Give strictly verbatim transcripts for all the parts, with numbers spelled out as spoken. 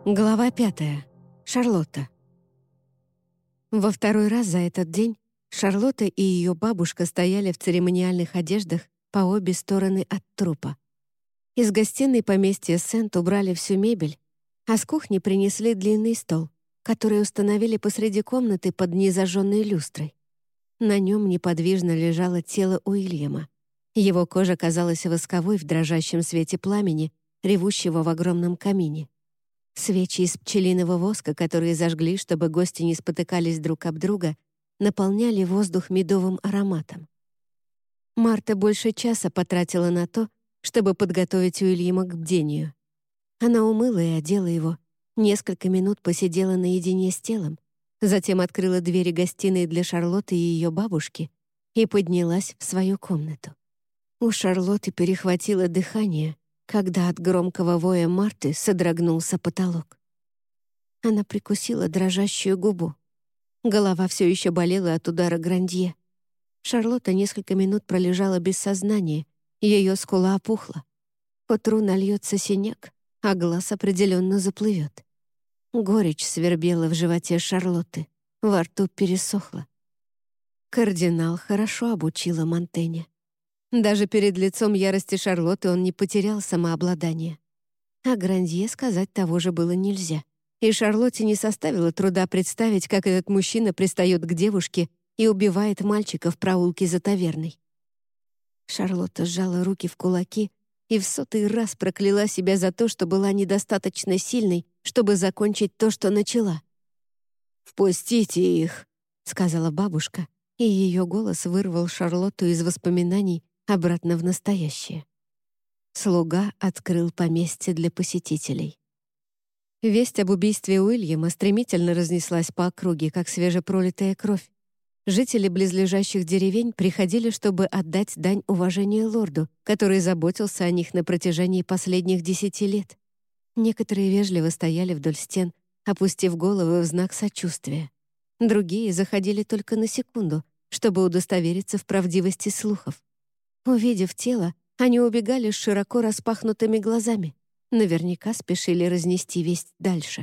Глава пятая. Шарлотта. Во второй раз за этот день Шарлотта и ее бабушка стояли в церемониальных одеждах по обе стороны от трупа. Из гостиной поместья Сент убрали всю мебель, а с кухни принесли длинный стол, который установили посреди комнаты под незажженной люстрой. На нем неподвижно лежало тело Уильяма. Его кожа казалась восковой в дрожащем свете пламени, ревущего в огромном камине. Свечи из пчелиного воска, которые зажгли, чтобы гости не спотыкались друг об друга, наполняли воздух медовым ароматом. Марта больше часа потратила на то, чтобы подготовить Уильяма к бдению. Она умыла и одела его, несколько минут посидела наедине с телом, затем открыла двери гостиной для Шарлотты и ее бабушки и поднялась в свою комнату. У Шарлотты перехватило дыхание, когда от громкого воя Марты содрогнулся потолок. Она прикусила дрожащую губу. Голова все еще болела от удара Грандье. Шарлотта несколько минут пролежала без сознания, ее скула опухла. К утру нальется синяк, а глаз определенно заплывет. Горечь свербела в животе Шарлотты, во рту пересохла. Кардинал хорошо обучила Монтэня. Даже перед лицом ярости Шарлотты он не потерял самообладание. А Грандье сказать того же было нельзя. И Шарлотте не составило труда представить, как этот мужчина пристает к девушке и убивает мальчика в проулке за таверной. Шарлотта сжала руки в кулаки и в сотый раз прокляла себя за то, что была недостаточно сильной, чтобы закончить то, что начала. «Впустите их», — сказала бабушка, и ее голос вырвал Шарлотту из воспоминаний обратно в настоящее. Слуга открыл поместье для посетителей. Весть об убийстве Уильяма стремительно разнеслась по округе, как свежепролитая кровь. Жители близлежащих деревень приходили, чтобы отдать дань уважения лорду, который заботился о них на протяжении последних десяти лет. Некоторые вежливо стояли вдоль стен, опустив головы в знак сочувствия. Другие заходили только на секунду, чтобы удостовериться в правдивости слухов. Увидев тело, они убегали с широко распахнутыми глазами. Наверняка спешили разнести весть дальше.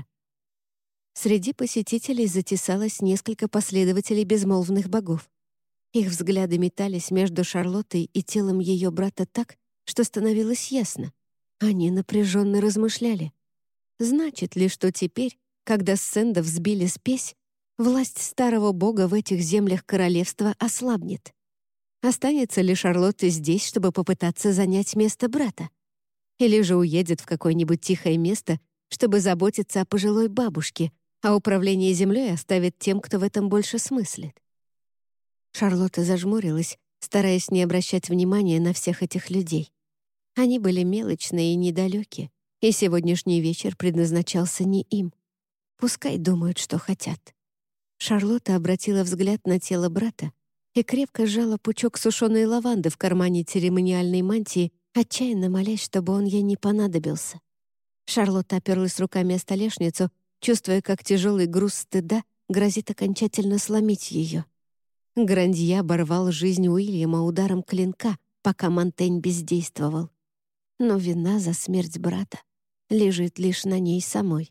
Среди посетителей затесалось несколько последователей безмолвных богов. Их взгляды метались между Шарлоттой и телом ее брата так, что становилось ясно. Они напряженно размышляли. Значит ли, что теперь, когда Сэндов сбили спесь, власть старого бога в этих землях королевства ослабнет? Останется ли Шарлотта здесь, чтобы попытаться занять место брата? Или же уедет в какое-нибудь тихое место, чтобы заботиться о пожилой бабушке, а управление землей оставит тем, кто в этом больше смыслит? Шарлотта зажмурилась, стараясь не обращать внимания на всех этих людей. Они были мелочные и недалекие, и сегодняшний вечер предназначался не им. Пускай думают, что хотят. Шарлотта обратила взгляд на тело брата и крепко сжала пучок сушеной лаванды в кармане церемониальной мантии, отчаянно молясь, чтобы он ей не понадобился. Шарлотта оперлась руками о столешницу, чувствуя, как тяжелый груз стыда грозит окончательно сломить ее. Грандье оборвал жизнь Уильяма ударом клинка, пока Монтень бездействовал. Но вина за смерть брата лежит лишь на ней самой.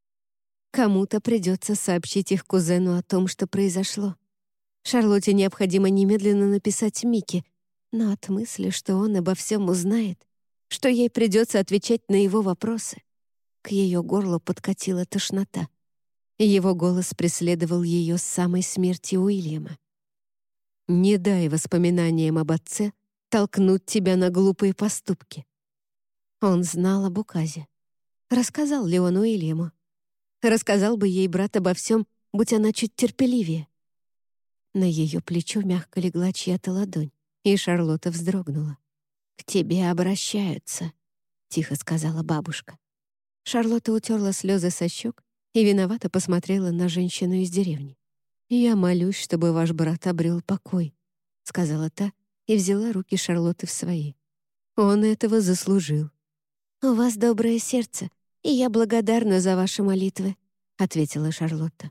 Кому-то придется сообщить их кузену о том, что произошло. Шарлотте необходимо немедленно написать Мике, но от мысли, что он обо всем узнает, что ей придется отвечать на его вопросы, к ее горлу подкатила тошнота. Его голос преследовал ее с самой смерти Уильяма. «Не дай воспоминаниям об отце толкнуть тебя на глупые поступки». Он знал об указе. Рассказал ли он Уильяму? Рассказал бы ей брат обо всем, будь она чуть терпеливее. На ее плечо мягко легла чья-то ладонь, и Шарлотта вздрогнула. «К тебе обращаются», — тихо сказала бабушка. Шарлотта утерла слезы со щек и виновато посмотрела на женщину из деревни. «Я молюсь, чтобы ваш брат обрел покой», — сказала та и взяла руки Шарлотты в свои. «Он этого заслужил». «У вас доброе сердце, и я благодарна за ваши молитвы», — ответила Шарлотта.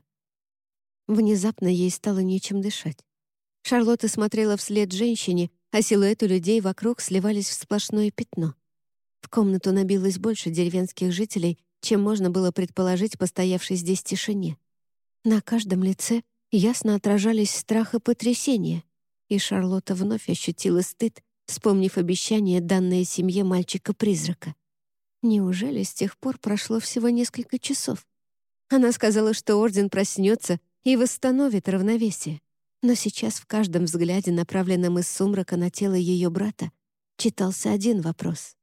Внезапно ей стало нечем дышать. Шарлотта смотрела вслед женщине, а силуэты людей вокруг сливались в сплошное пятно. В комнату набилось больше деревенских жителей, чем можно было предположить по стоявшей здесь тишине. На каждом лице ясно отражались страх и потрясение, и Шарлотта вновь ощутила стыд, вспомнив обещание, данное семье мальчика-призрака. Неужели с тех пор прошло всего несколько часов? Она сказала, что Орден проснется и восстановит равновесие. Но сейчас в каждом взгляде, направленном из сумрака на тело ее брата, читался один вопрос.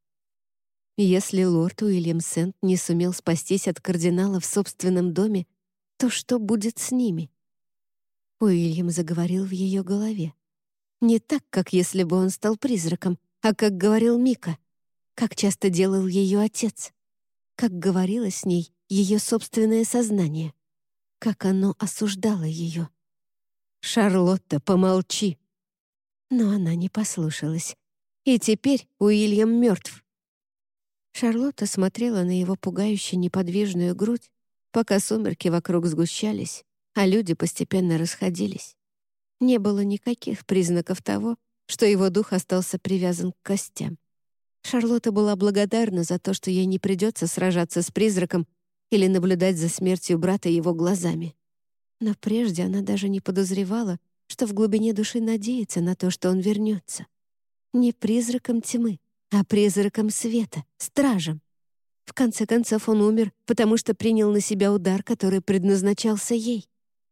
Если лорд Уильям Сент не сумел спастись от кардинала в собственном доме, то что будет с ними? Уильям заговорил в ее голове. Не так, как если бы он стал призраком, а как говорил Мика, как часто делал ее отец, как говорило с ней ее собственное сознание, как оно осуждало ее. «Шарлотта, помолчи!» Но она не послушалась. И теперь Уильям мертв. Шарлотта смотрела на его пугающе неподвижную грудь, пока сумерки вокруг сгущались, а люди постепенно расходились. Не было никаких признаков того, что его дух остался привязан к костям. Шарлотта была благодарна за то, что ей не придется сражаться с призраком или наблюдать за смертью брата его глазами. Но прежде она даже не подозревала, что в глубине души надеется на то, что он вернется. Не призраком тьмы, а призраком света, стражем. В конце концов, он умер, потому что принял на себя удар, который предназначался ей.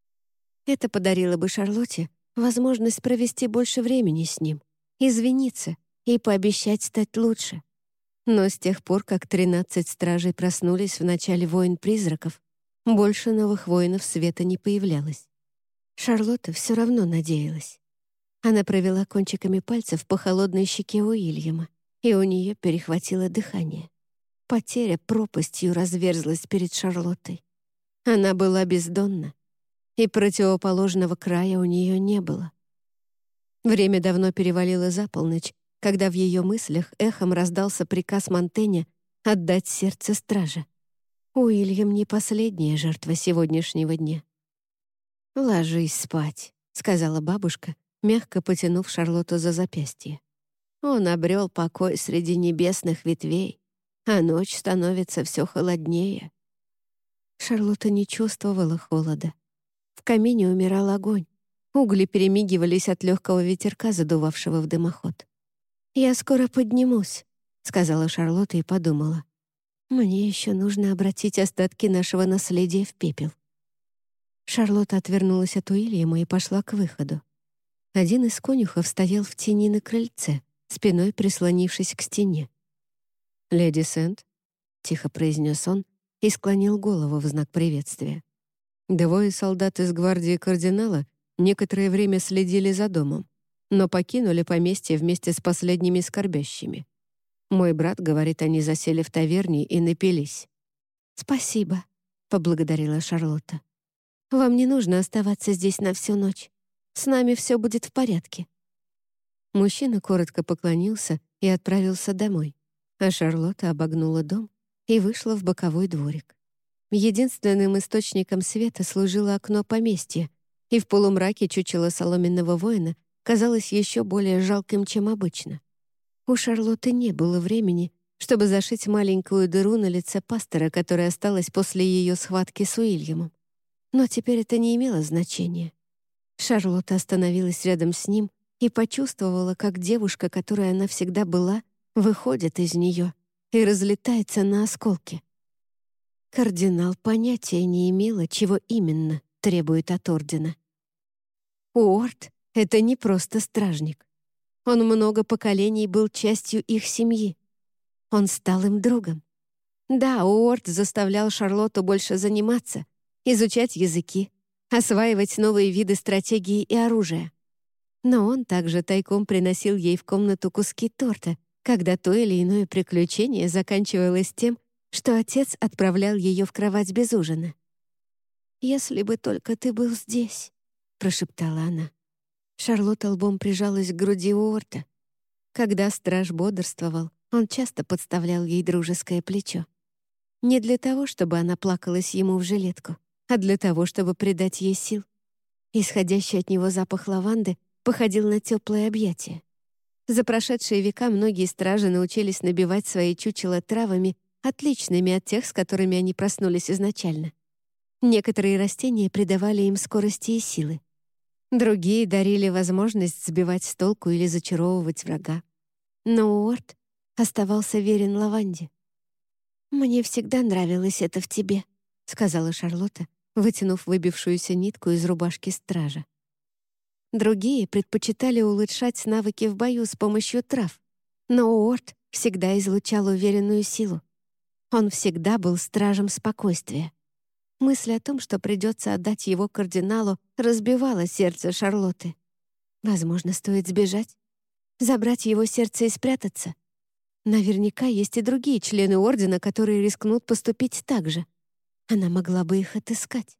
Это подарило бы Шарлотте возможность провести больше времени с ним, извиниться и пообещать стать лучше. Но с тех пор, как тринадцать стражей проснулись в начале войн призраков, больше новых воинов света не появлялось. Шарлотта все равно надеялась. Она провела кончиками пальцев по холодной щеке Уильяма, и у нее перехватило дыхание. Потеря пропастью разверзлась перед Шарлоттой. Она была бездонна, и противоположного края у нее не было. Время давно перевалило за полночь, когда в ее мыслях эхом раздался приказ Монтэня отдать сердце стража. Уильям не последняя жертва сегодняшнего дня. «Ложись спать», — сказала бабушка, мягко потянув Шарлотту за запястье. Он обрел покой среди небесных ветвей, а ночь становится все холоднее. Шарлотта не чувствовала холода. В камине умирал огонь. Угли перемигивались от легкого ветерка, задувавшего в дымоход. «Я скоро поднимусь», — сказала Шарлотта и подумала. «Мне еще нужно обратить остатки нашего наследия в пепел». Шарлотта отвернулась от Уильяма и пошла к выходу. Один из конюхов стоял в тени на крыльце, спиной прислонившись к стене. «Леди Сент», — тихо произнес он и склонил голову в знак приветствия. «Двое солдат из гвардии кардинала некоторое время следили за домом, но покинули поместье вместе с последними скорбящими. Мой брат говорит, они засели в таверне и напились». «Спасибо», — поблагодарила Шарлотта. «Вам не нужно оставаться здесь на всю ночь. С нами все будет в порядке». Мужчина коротко поклонился и отправился домой, а Шарлотта обогнула дом и вышла в боковой дворик. Единственным источником света служило окно поместья, и в полумраке чучело соломенного воина казалось еще более жалким, чем обычно. У Шарлотты не было времени, чтобы зашить маленькую дыру на лице пастора, которая осталась после ее схватки с Уильямом. Но теперь это не имело значения. Шарлотта остановилась рядом с ним и почувствовала, как девушка, которой она всегда была, выходит из нее и разлетается на осколки. Кардинал понятия не имела, чего именно требует от ордена. Уорд — это не просто стражник. Он много поколений был частью их семьи. Он стал им другом. Да, Уорд заставлял Шарлотту больше заниматься, изучать языки, осваивать новые виды стратегии и оружия. Но он также тайком приносил ей в комнату куски торта, когда то или иное приключение заканчивалось тем, что отец отправлял ее в кровать без ужина. «Если бы только ты был здесь», — прошептала она. Шарлотта лбом прижалась к груди Уорта. Когда страж бодрствовал, он часто подставлял ей дружеское плечо. Не для того, чтобы она плакалась ему в жилетку, а для того, чтобы придать ей сил. Исходящий от него запах лаванды походил на теплое объятие. За прошедшие века многие стражи научились набивать свои чучела травами отличными от тех, с которыми они проснулись изначально. Некоторые растения придавали им скорости и силы. Другие дарили возможность сбивать с толку или зачаровывать врага. Но Уорд оставался верен лаванде. «Мне всегда нравилось это в тебе», — сказала Шарлотта, вытянув выбившуюся нитку из рубашки стража. Другие предпочитали улучшать навыки в бою с помощью трав, но Уорд всегда излучал уверенную силу. Он всегда был стражем спокойствия. Мысль о том, что придется отдать его кардиналу, разбивала сердце Шарлотты. Возможно, стоит сбежать, забрать его сердце и спрятаться. Наверняка есть и другие члены Ордена, которые рискнут поступить так же. Она могла бы их отыскать.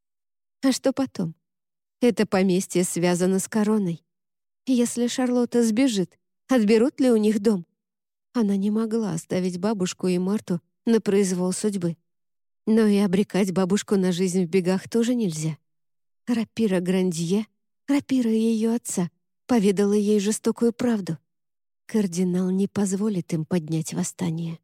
А что потом? Это поместье связано с короной. Если Шарлотта сбежит, отберут ли у них дом? Она не могла оставить бабушку и Марту на произвол судьбы. Но и обрекать бабушку на жизнь в бегах тоже нельзя. Рапира Грандье, рапира ее отца, поведала ей жестокую правду. Кардинал не позволит им поднять восстание.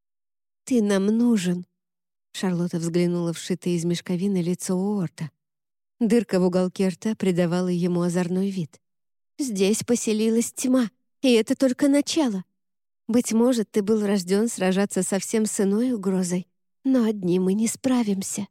«Ты нам нужен!» Шарлотта взглянула в вшитое из мешковины лицо Уорта. Дырка в уголке рта придавала ему озорной вид. «Здесь поселилась тьма, и это только начало. Быть может, ты был рожден сражаться совсем с иной угрозой, но одни мы не справимся».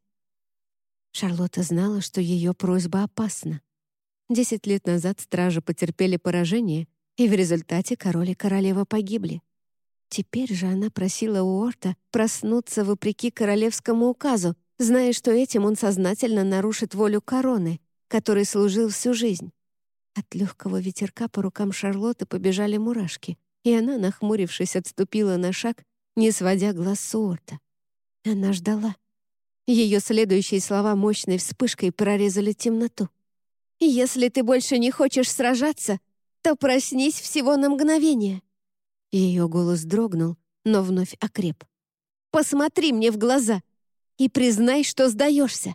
Шарлотта знала, что ее просьба опасна. Десять лет назад стражи потерпели поражение, и в результате король и королева погибли. Теперь же она просила Уорта проснуться вопреки королевскому указу, зная, что этим он сознательно нарушит волю короны, которой служил всю жизнь. От легкого ветерка по рукам Шарлотты побежали мурашки, и она, нахмурившись, отступила на шаг, не сводя глаз с Уорта. Она ждала. Ее следующие слова мощной вспышкой прорезали темноту. «Если ты больше не хочешь сражаться, то проснись всего на мгновение». Ее голос дрогнул, но вновь окреп. «Посмотри мне в глаза и признай, что сдаешься».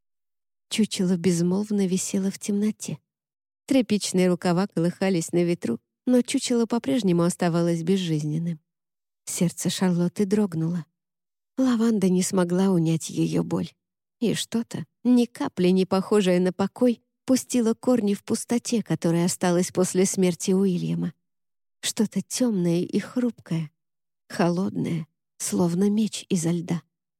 Чучело безмолвно висело в темноте. Тряпичные рукава колыхались на ветру, но чучело по-прежнему оставалось безжизненным. Сердце Шарлотты дрогнуло. Лаванда не смогла унять ее боль. И что-то, ни капли не похожее на покой, пустило корни в пустоте, которая осталась после смерти Уильяма. Что-то темное и хрупкое, холодное, словно меч изо льда.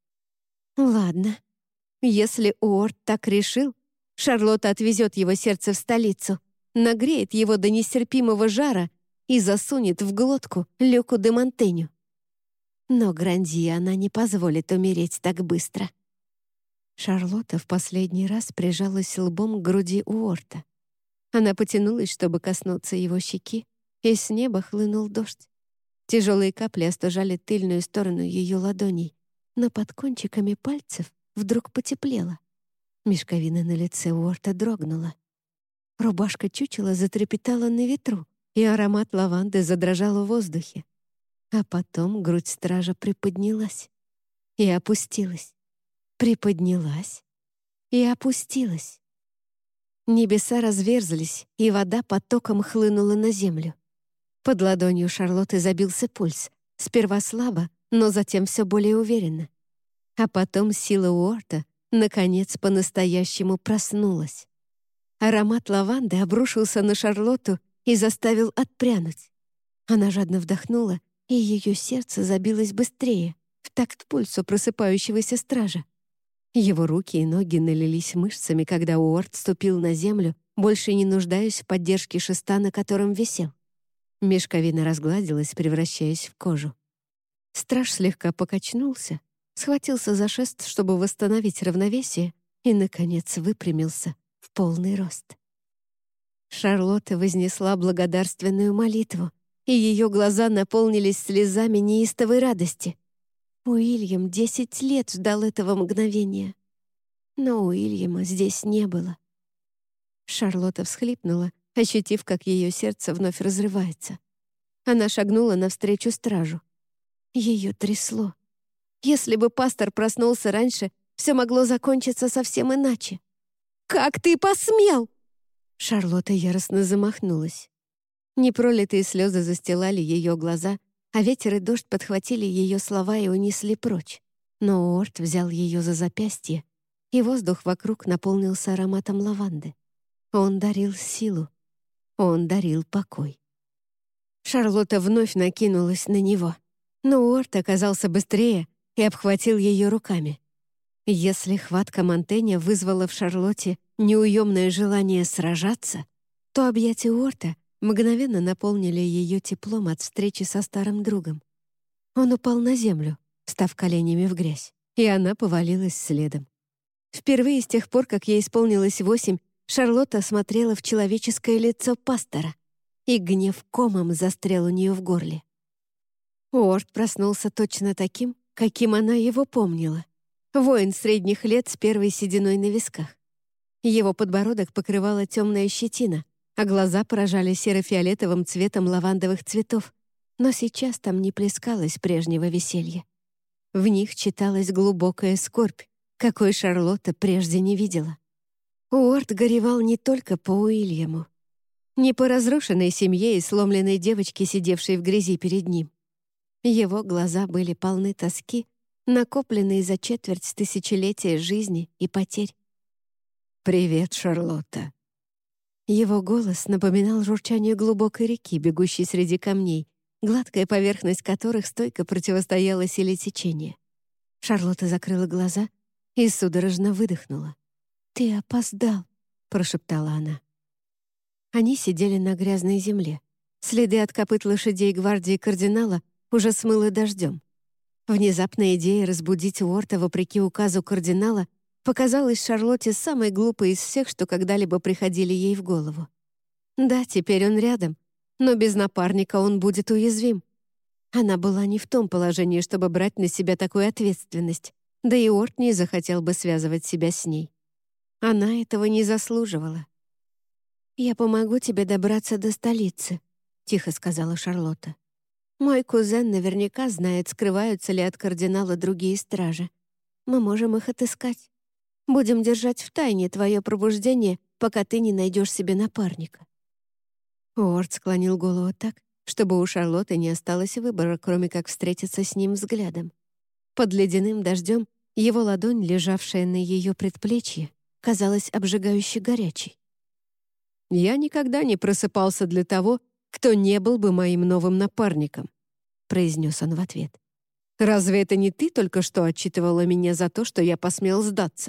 Ладно, если Уорд так решил, Шарлотта отвезет его сердце в столицу, нагреет его до нестерпимого жара и засунет в глотку Люку де Монтеню. Но Грандье она не позволит умереть так быстро. Шарлотта в последний раз прижалась лбом к груди Уорта. Она потянулась, чтобы коснуться его щеки, и с неба хлынул дождь. Тяжелые капли остужали тыльную сторону ее ладоней, но под кончиками пальцев вдруг потеплело. Мешковина на лице Уорта дрогнула. Рубашка чучела затрепетала на ветру, и аромат лаванды задрожал в воздухе. А потом грудь стража приподнялась и опустилась. Приподнялась и опустилась. Небеса разверзлись, и вода потоком хлынула на землю. Под ладонью Шарлотты забился пульс, сперва слабо, но затем все более уверенно. А потом сила Уорта, наконец, по-настоящему проснулась. Аромат лаванды обрушился на Шарлотту и заставил отпрянуть. Она жадно вдохнула, и ее сердце забилось быстрее, в такт пульсу просыпающегося стража. Его руки и ноги налились мышцами, когда Уорд ступил на землю, больше не нуждаясь в поддержке шеста, на котором висел. Мешковина разгладилась, превращаясь в кожу. Страж слегка покачнулся, схватился за шест, чтобы восстановить равновесие, и, наконец, выпрямился в полный рост. Шарлотта вознесла благодарственную молитву, и ее глаза наполнились слезами неистовой радости. Уильям десять лет ждал этого мгновения. Но Уильяма здесь не было. Шарлотта всхлипнула, ощутив, как ее сердце вновь разрывается. Она шагнула навстречу стражу. Ее трясло. Если бы пастор проснулся раньше, все могло закончиться совсем иначе. «Как ты посмел?» Шарлотта яростно замахнулась. Непролитые слезы застилали ее глаза, а ветер и дождь подхватили ее слова и унесли прочь. Но Уорт взял ее за запястье, и воздух вокруг наполнился ароматом лаванды. Он дарил силу. Он дарил покой. Шарлотта вновь накинулась на него, но Уорт оказался быстрее и обхватил ее руками. Если хватка Монтэня вызвала в Шарлотте неуемное желание сражаться, то объятия Уорта мгновенно наполнили ее теплом от встречи со старым другом. Он упал на землю, став коленями в грязь, и она повалилась следом. Впервые с тех пор, как ей исполнилось восемь, Шарлотта смотрела в человеческое лицо пастора, и гнев комом застрял у нее в горле. Уорт проснулся точно таким, каким она его помнила. Воин средних лет с первой сединой на висках. Его подбородок покрывала темная щетина, а глаза поражали серо-фиолетовым цветом лавандовых цветов, но сейчас там не плескалось прежнего веселья. В них читалась глубокая скорбь, какой Шарлотта прежде не видела. Уорт горевал не только по Уильяму, не по разрушенной семье и сломленной девочке, сидевшей в грязи перед ним. Его глаза были полны тоски, накопленные за четверть тысячелетия жизни и потерь. «Привет, Шарлотта». Его голос напоминал журчание глубокой реки, бегущей среди камней, гладкая поверхность которых стойко противостояла силе течения. Шарлотта закрыла глаза и судорожно выдохнула. «Ты опоздал», — прошептала она. Они сидели на грязной земле. Следы от копыт лошадей гвардии кардинала уже смыло дождем. Внезапная идея разбудить Уорта вопреки указу кардинала показалась Шарлотте самой глупой из всех, что когда-либо приходили ей в голову. Да, теперь он рядом, но без напарника он будет уязвим. Она была не в том положении, чтобы брать на себя такую ответственность, да и Уорт не захотел бы связывать себя с ней. Она этого не заслуживала. «Я помогу тебе добраться до столицы», — тихо сказала Шарлотта. «Мой кузен наверняка знает, скрываются ли от кардинала другие стражи. Мы можем их отыскать. Будем держать в тайне твое пробуждение, пока ты не найдешь себе напарника». Уорт склонил голову так, чтобы у Шарлотты не осталось выбора, кроме как встретиться с ним взглядом. Под ледяным дождем его ладонь, лежавшая на ее предплечье, казалась обжигающе горячей. «Я никогда не просыпался для того, кто не был бы моим новым напарником», — произнес он в ответ. «Разве это не ты только что отчитывала меня за то, что я посмел сдаться?»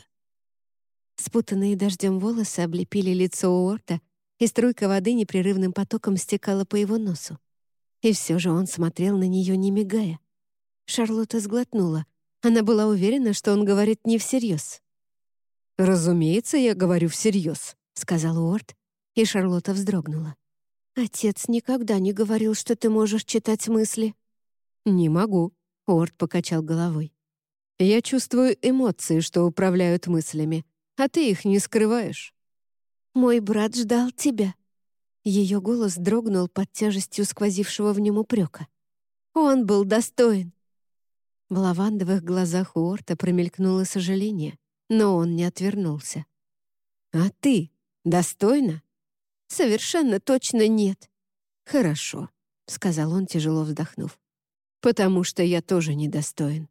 Спутанные дождем волосы облепили лицо Уорта, и струйка воды непрерывным потоком стекала по его носу. И все же он смотрел на нее, не мигая. Шарлотта сглотнула. Она была уверена, что он говорит не всерьез. «Разумеется, я говорю всерьез», — сказал Уорт, и Шарлотта вздрогнула. «Отец никогда не говорил, что ты можешь читать мысли». «Не могу», — Уорт покачал головой. «Я чувствую эмоции, что управляют мыслями, а ты их не скрываешь». «Мой брат ждал тебя». Ее голос дрогнул под тяжестью сквозившего в нем упрека. «Он был достоин». В лавандовых глазах Уорта промелькнуло сожаление, но он не отвернулся. «А ты достойна?» «Совершенно точно нет». «Хорошо», — сказал он, тяжело вздохнув. «Потому что я тоже недостоин».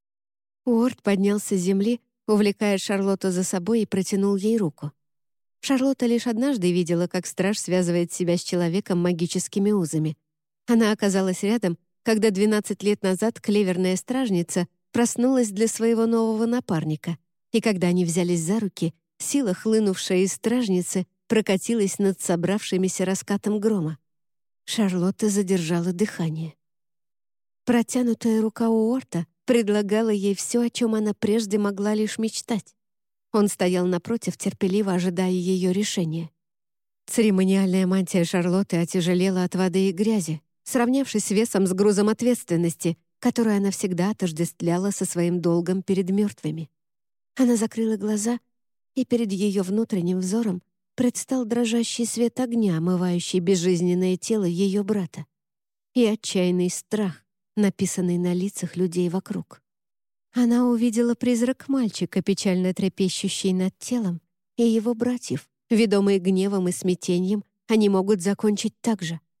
Уорт поднялся с земли, увлекая Шарлотту за собой, и протянул ей руку. Шарлотта лишь однажды видела, как страж связывает себя с человеком магическими узами. Она оказалась рядом, когда двенадцать лет назад клеверная стражница проснулась для своего нового напарника, и когда они взялись за руки, сила, хлынувшая из стражницы, прокатилась над собравшимися раскатом грома. Шарлотта задержала дыхание. Протянутая рука Уорта предлагала ей все, о чем она прежде могла лишь мечтать. Он стоял напротив, терпеливо ожидая ее решения. Церемониальная мантия Шарлотты отяжелела от воды и грязи, сравнявшись весом с грузом ответственности, которую она всегда отождествляла со своим долгом перед мертвыми. Она закрыла глаза, и перед ее внутренним взором предстал дрожащий свет огня, омывающий безжизненное тело ее брата, и отчаянный страх, написанный на лицах людей вокруг. Она увидела призрак мальчика, печально трепещущий над телом, и его братьев, ведомые гневом и смятением, они могут закончить так же.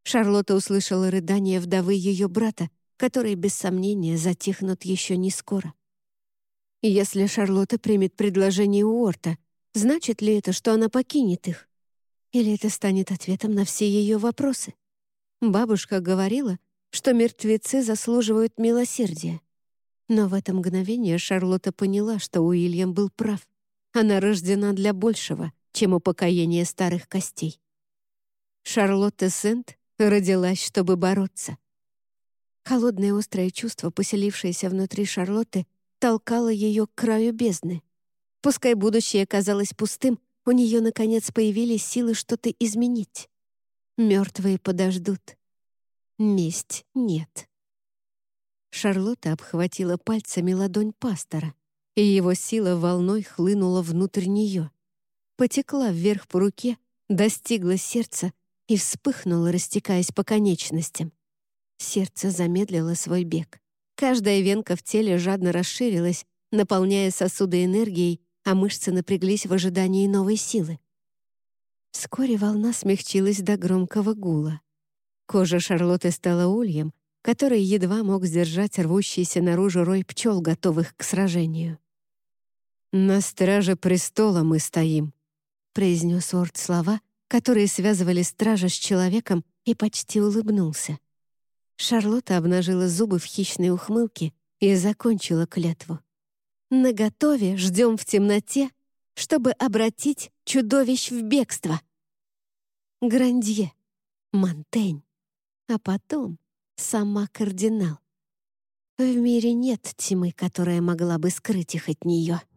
Шарлотта услышала рыдания вдовы ее брата, которые, без сомнения, затихнут еще не скоро. Если Шарлотта примет предложение Уорта, значит ли это, что она покинет их? Или это станет ответом на все ее вопросы? Бабушка говорила, что мертвецы заслуживают милосердия. Но в это мгновение Шарлотта поняла, что Уильям был прав. Она рождена для большего, чем упокоение старых костей. Шарлотта Сент родилась, чтобы бороться. Холодное острое чувство, поселившееся внутри Шарлотты, толкало ее к краю бездны. Пускай будущее казалось пустым, у нее, наконец, появились силы что-то изменить. Мертвые подождут. Месть нет. Шарлотта обхватила пальцами ладонь пастора, и его сила волной хлынула внутрь нее. Потекла вверх по руке, достигла сердца и вспыхнула, растекаясь по конечностям. Сердце замедлило свой бег. Каждая венка в теле жадно расширилась, наполняя сосуды энергией, а мышцы напряглись в ожидании новой силы. Вскоре волна смягчилась до громкого гула. Кожа Шарлотты стала ульем, который едва мог сдержать рвущийся наружу рой пчел, готовых к сражению. «На страже престола мы стоим», — произнес Орд слова, которые связывали стража с человеком, и почти улыбнулся. Шарлотта обнажила зубы в хищной ухмылке и закончила клятву. «Наготове ждем в темноте, чтобы обратить чудовищ в бегство». Грандье, Монтень, а потом сама кардинал. В мире нет тьмы, которая могла бы скрыть их от нее.